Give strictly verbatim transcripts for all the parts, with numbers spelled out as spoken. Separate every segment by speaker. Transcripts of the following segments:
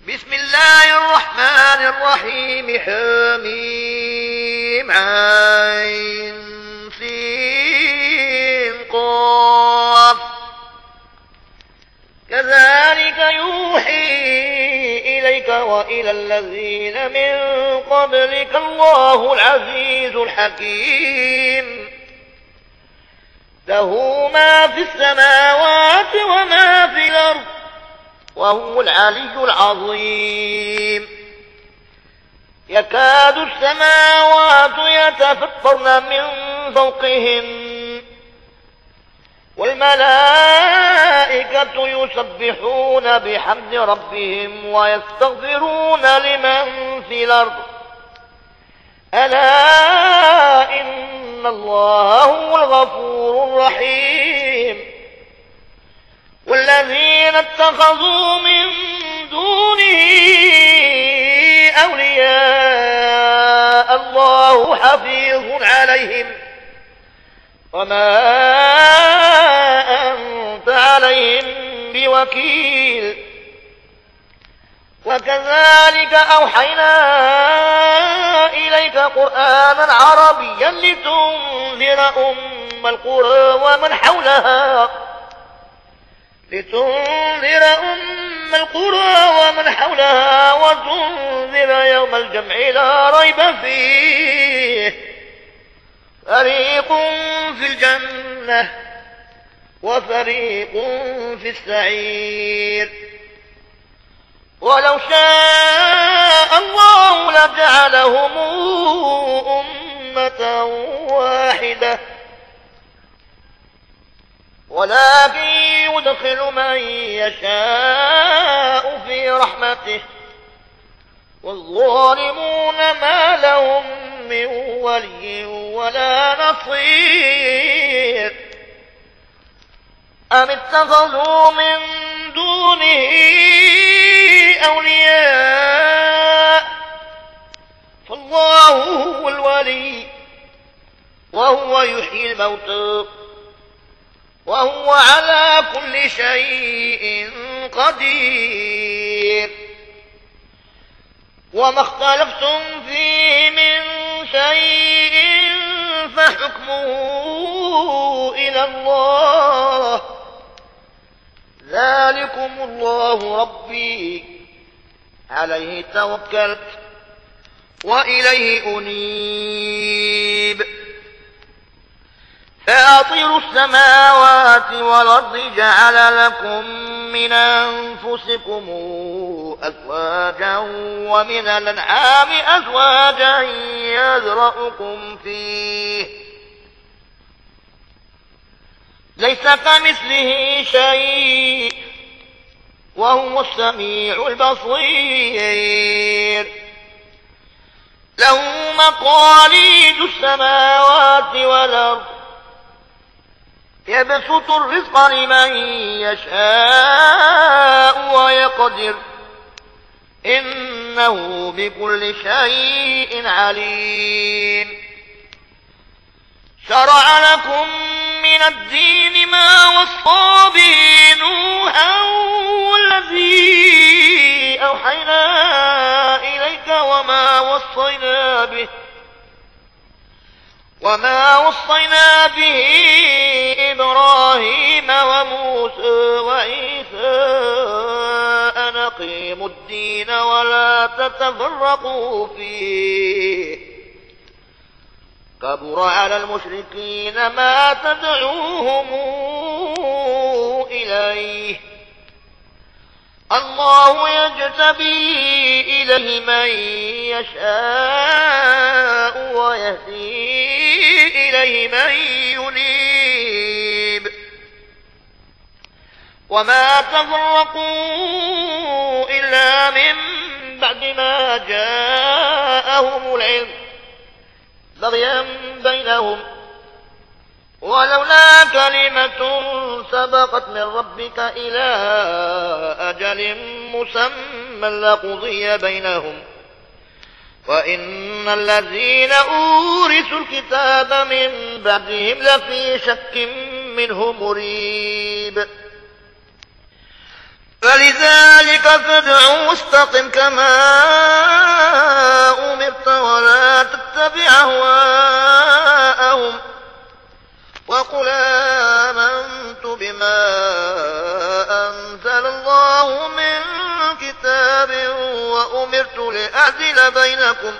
Speaker 1: بسم الله الرحمن الرحيم. حميم عين سين قاف. كذلك يوحي إليك وإلى الذين من قبلك الله العزيز الحكيم. له ما في السماوات وما في الأرض وهو العلي العظيم. يكاد السماوات يتفطرن من فوقهن والملائكة يسبحون بحمد ربهم ويستغفرون لمن في الأرض ألا إن الله هو الغفور الرحيم. والذين اتخذوا من دونه أولياء الله حفيظ عليهم وما أنت عليهم بوكيل. وكذلك أوحينا إليك قرآنا عربيا لتنذر أم القرى ومن حولها لتنذر أم القرى ومن حولها وتنذر يوم الجمع لا ريب فيه. فريق في الجنة وفريق في السعير. ولو شاء الله لجعلهم أمة واحدة ولكن يدخل من يشاء في رحمته والظالمون ما لهم من ولي ولا نصير. أم اتخذوا من دونه أولياء فالله هو الولي وهو يحيي الموتى وهو على كل شيء قدير. وما اختلفتم فيه من شيء فحكمه إلى الله. ذلكم الله ربي عليه توكلت وإليه أنيب. فاطر السماوات والأرض جعل لكم من أنفسكم أزواجا ومن الأنعام أزواجا يذرأكم فيه ليس كمثله شيء وهو السميع البصير. له مقاليد السماوات والأرض يبسط الرزق لمن يشاء ويقدر إنه بكل شيء عليم. شرع لكم من الدين ما وصى به نوحا والذي أوحينا إليك وما وصينا به وما وصينا به إبراهيم وموسى وعيسى أن أقيموا الدين ولا تتفرقوا فيه. كبر على المشركين ما تدعوهم إليه. الله يجتبي إليه من يشاء ويهدي إليه من ينيب. وما تفرقوا إلا من بعد ما جاءهم العلم بغيا بينهم ولولا كلمة سبقت من ربك إلى أجل مسمى لقضي بينهم وإن الذين أورثوا الكتاب من بعدهم لفي شك منه مريب. فلذلك فادع واستقم فاستقم كما أمرت ولا تتبع أهواءهم وقل آمنت بما أنزل الله من كتاب وأمرت لأعدل بينكم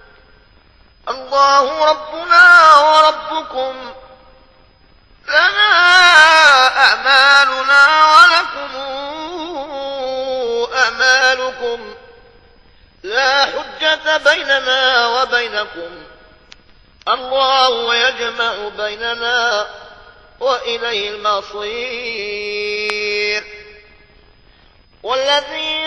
Speaker 1: الله ربنا وربكم لنا أعمالنا ولكم أعمالكم لا حجة بيننا وبينكم الله يجمع بيننا وإليه المصير والذين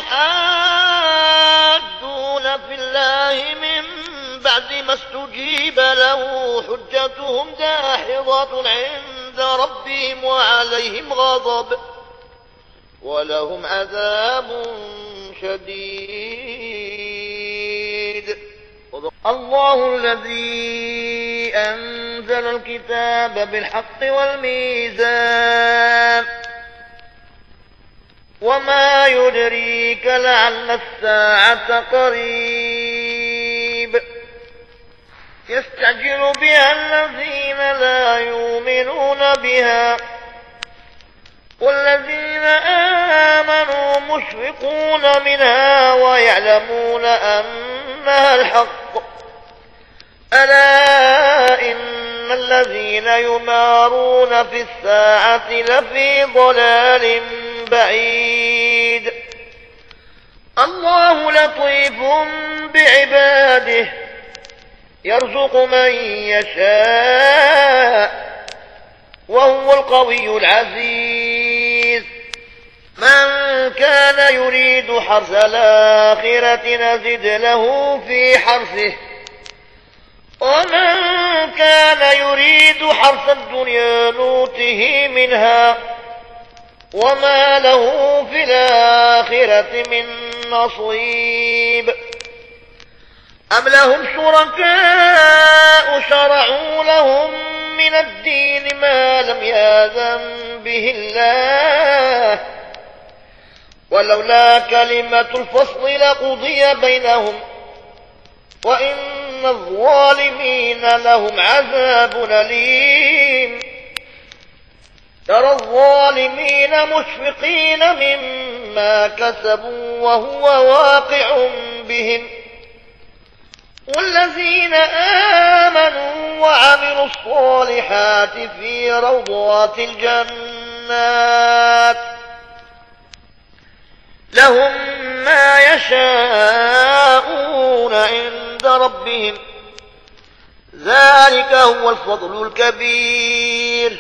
Speaker 1: يحادون في الله من بعد ما استجيب له حجتهم داحضة عند ربهم وعليهم غضب ولهم عذاب شديد. الله الذي أنزل الكتاب بالحق والميزان وما يدريك لعل الساعة قريب يستعجل بها الذين لا يؤمنون بها والذين آمنوا مشفقون منها ويعلمون أنها الحق ألا إن الذين يمارون في الساعة لفي ضلال بعيد. الله لطيف بعباده يرزق من يشاء وهو القوي العزيز. من كان يريد حرث الآخرة نزد له في حرثه ومن كان يريد حرث الدنيا نوته منها وما له في الآخرة من نصيب. أم لهم شركاء شرعوا لهم من الدين ما لم يأذن به الله ولولا كلمة الفصل لقضي بينهم وإن الظالمين لهم عذاب أليم. ترى الظالمين مشفقين مما كسبوا وهو واقع بهم والذين آمنوا وعملوا الصالحات في روضات الجنات لهم ما يشاءون عند ربهم ذلك هو الفضل الكبير.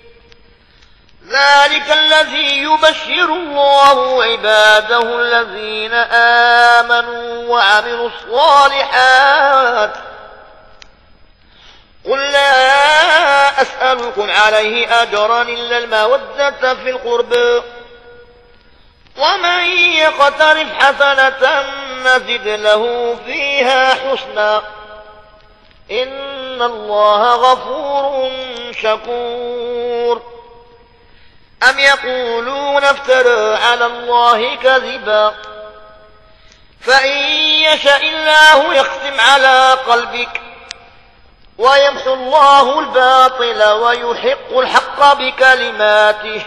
Speaker 1: ذلك الذي يبشر الله عباده الذين آمنوا وعملوا الصالحات قل لا أسألكم عليه أجرا إلا المودة في القربى ومن يقترف حسنة نزد له فيها حسنا إن الله غفور شكور. أم يقولون افترى على الله كذبا فإن يشاء الله يختم على قلبك ويمحو الله الباطل ويحق الحق بكلماته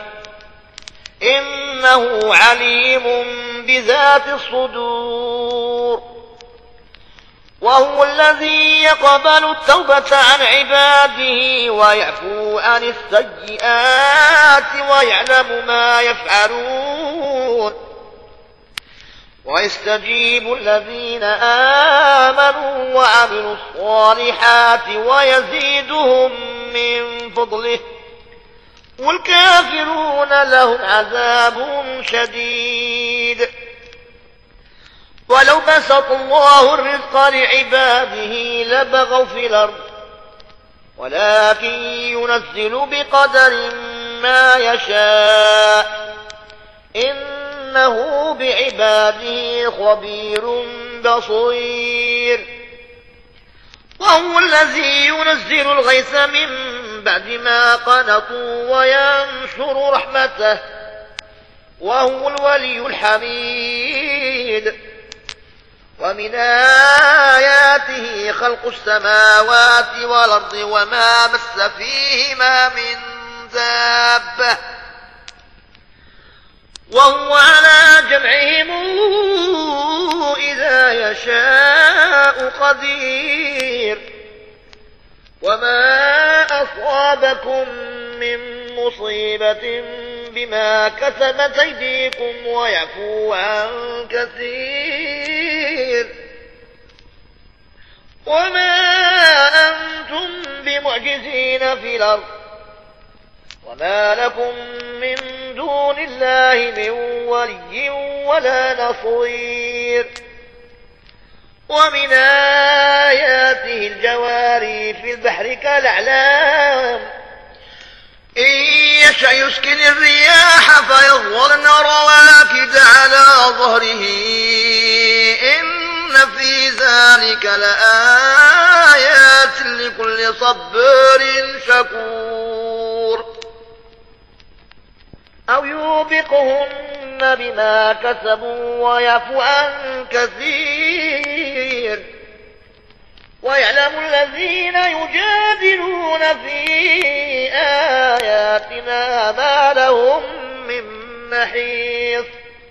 Speaker 1: إنه عليم بذات الصدور. وهو الذي يقبل التوبة عن عباده ويعفو عن السيئات ويعلم ما يفعلون ويستجيب الذين آمنوا وعملوا الصالحات ويزيدهم من فضله والكافرون لهم عذاب شديد. ولو بسط الله الرزق لعباده لبغوا في الأرض ولكن ينزل بقدر ما يشاء إنه بعباده خبير بصير. وهو الذي ينزل الغيث من بعد ما قنطوا وينشر رحمته وهو الولي الحميد.
Speaker 2: شديد. ومن آياته خلق السماوات والأرض وما مس فيهما من دابة وهو على جمعهم إذا يشاء قدير. وما أصابكم من مصيبة بما كسبت أيديكم ويعفو عن كثير. وما أنتم بمعجزين في الأرض وما لكم من دون الله من ولي ولا نصير. ومن آياته الجواري في البحر كالأعلام إن يشأ يسكن الرياح فيظللن رواكد على ظهره إن في ذلك لآيات لكل صبار شكور. أو يوبقهن بما كسبوا ويعفو عن كثير. ويعلم الذين يجادلون في آياتنا ما لهم من محيص.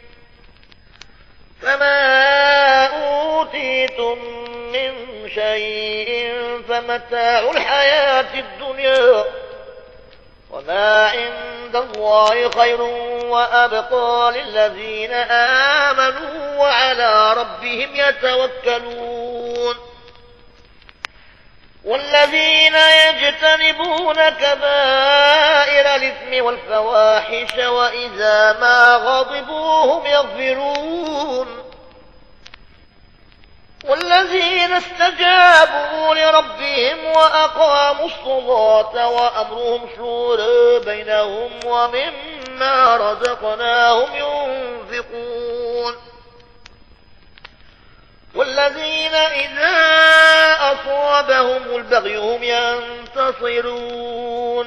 Speaker 2: فما أوتيتم من شيء فمتاع الحياة الدنيا وما عند الله خير وأبقى للذين آمنوا وعلى ربهم يتوكلون. والذين يجتنبون كبائر الإثم والفواحش وإذا ما غضبوا هم يغفرون. والذين استجابوا لربهم وأقاموا الصلاة وأمرهم شورى بينهم ومما رزقناهم ينفقون. والذين إذا أصابهم البغي هم ينتصرون.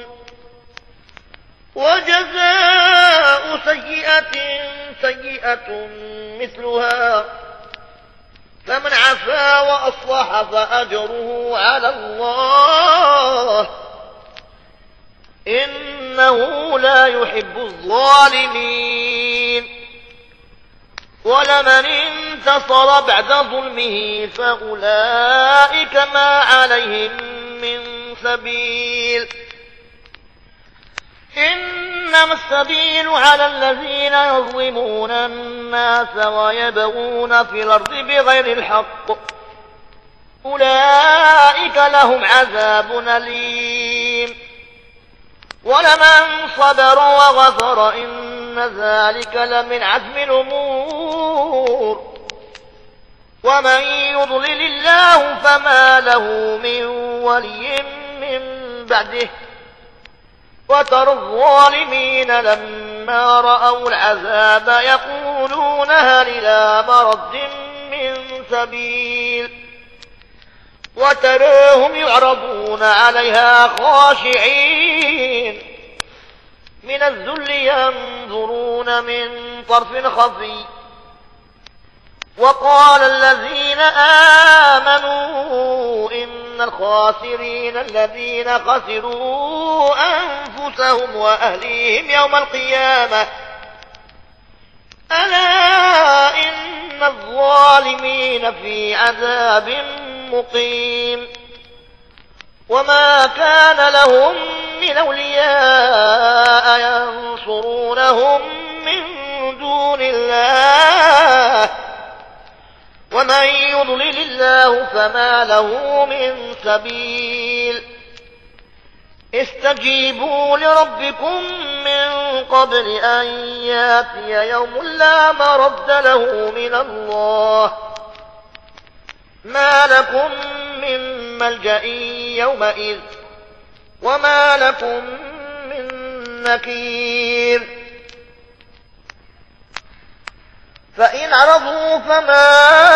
Speaker 2: وجزاء سيئة سيئة مثلها فمن عفا وأصلح فأجره على الله إنه لا يحب الظالمين. ولمن انتصر بعد ظلمه فأولئك ما عليهم من سبيل. إنما السبيل على الذين يظلمون الناس ويبغون في الأرض بغير الحق أولئك لهم عذاب أليم. ولمن صبر وغفر إن ذلك لمن عزم الأمور. ومن يضلل الله فما له من ولي من بعده. وترى الظالمين لما رأوا العذاب يقولون هل إلى مرد من سبيل. وتراهم يعرضون عليها خاشعين من الذل ينظرون من طرف خفي. وقال الذين آمنوا إن الخاسرين الذين خسروا أنفسهم وأهليهم يوم القيامة ألا إن الظالمين في عذاب مقيم. وما كان لهم من أولياء ينصرونهم من دون الله ومن يضلل الله فما له من سبيل. استجيبوا لربكم من قبل أن ياتي يوم لا مرد له من الله ما لكم من ملجأ يومئذ وما لكم من نكير. فإن عرضوا فما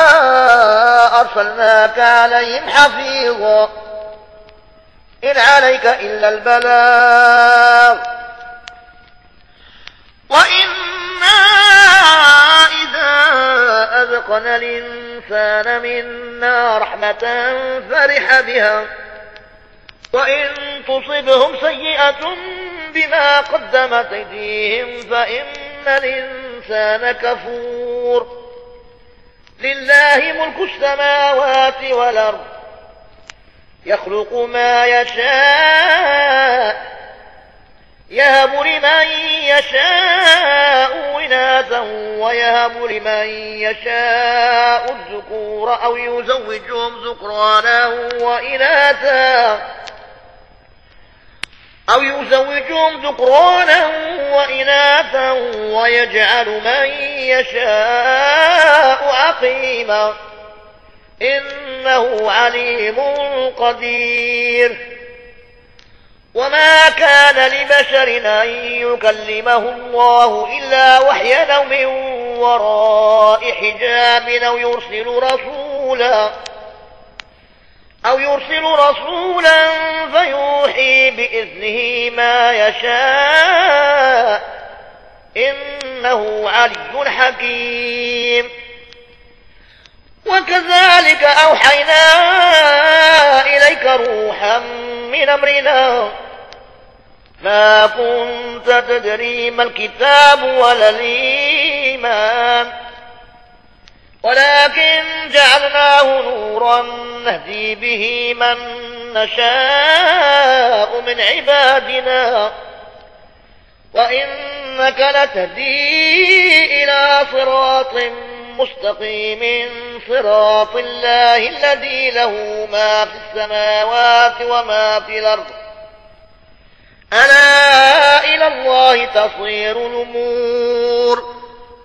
Speaker 2: أرسلناك عليهم حفيظا إن عليك إلا البلاغ. وإنا إذا أذقنا الإنسان منا رحمة فرح بها وإن تصبهم سيئة بما قدمت أيديهم فإن الإنسان كفور لله ملك السماوات والأرض يخلق ما يشاء يهب لمن يشاء إناثا ويهب لمن يشاء الذكور أو يزوجهم ذكرانا وإناثا أو يزوجهم ذكرانا وإناثا ويجعل من يشاء عقيما إنه عليم قدير وما كان لبشر أن يكلمه الله إلا وحيا أو من وراء حجاب أو يرسل رسولا أو يرسل رسولا فيوحي بإذنه ما يشاء إنه علي حكيم وكذلك أوحينا إليك روحا من أمرنا ما كنت تدري ما الكتاب ولا الإيمان ولكن جعلناه نورا نهدي به من نشاء من عبادنا وإنك لتهدي إلى صراط مستقيم صراط الله الذي له ما في السماوات وما في الأرض ألا إلى الله تصير الأمور